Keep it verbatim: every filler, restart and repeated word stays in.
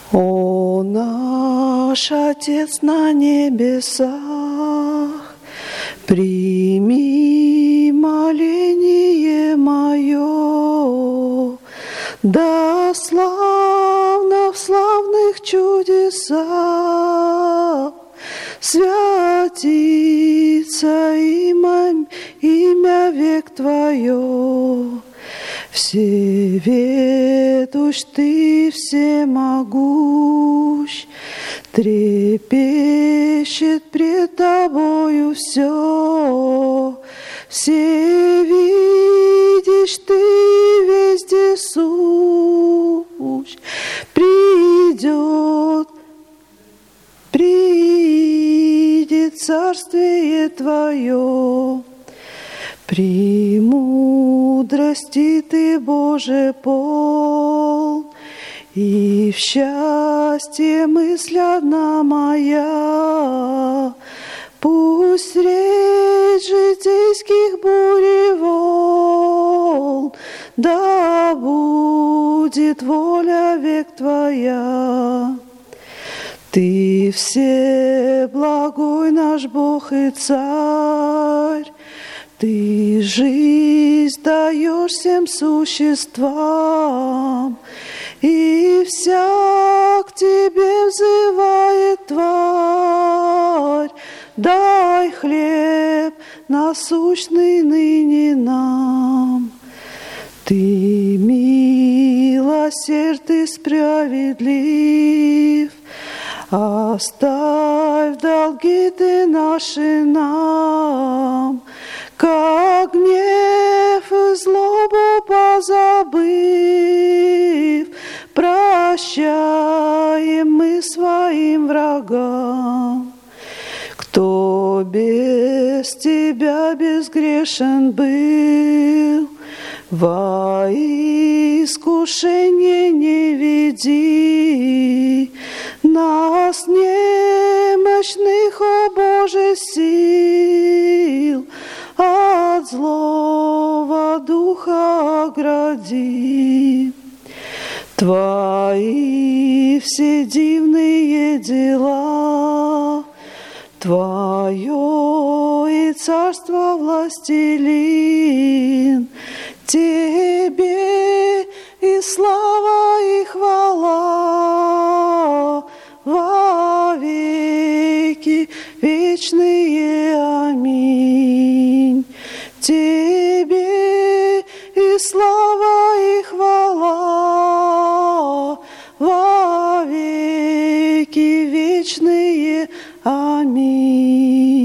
О наш Отец на небесах, прими моление мое, да славно в славных чудесах святится имя, имя век Твое. Всеведущ Ты, всемогущ, трепещет пред Тобою все. Всевидишь Ты, вездесущ, придет, придет царствие Твое. Премудрости Ты, Боже, пол, и в счастье мысль одна моя. Пусть речь житейских буреволн, да будет воля век Твоя. Ты всеблагой наш Бог и Царь, Ты жизнь даешь всем существам, и всяк к Тебе взывает тварь. Дай хлеб насущный ныне нам. Ты милосерд и справедлив, оставь долги Ты наши нам. Как гнев и злобу позабыв, прощаем мы своим врагам. Кто без Тебя безгрешен был, во искушение не веди нас, немощных, о Боже, сил, от злого духа огради. Твои все дивные дела, Твое и царство властелин, Тебе и слава, и хвала во веки вечные. Аминь. Тебе и слава, и хвала во веки вечные. Аминь.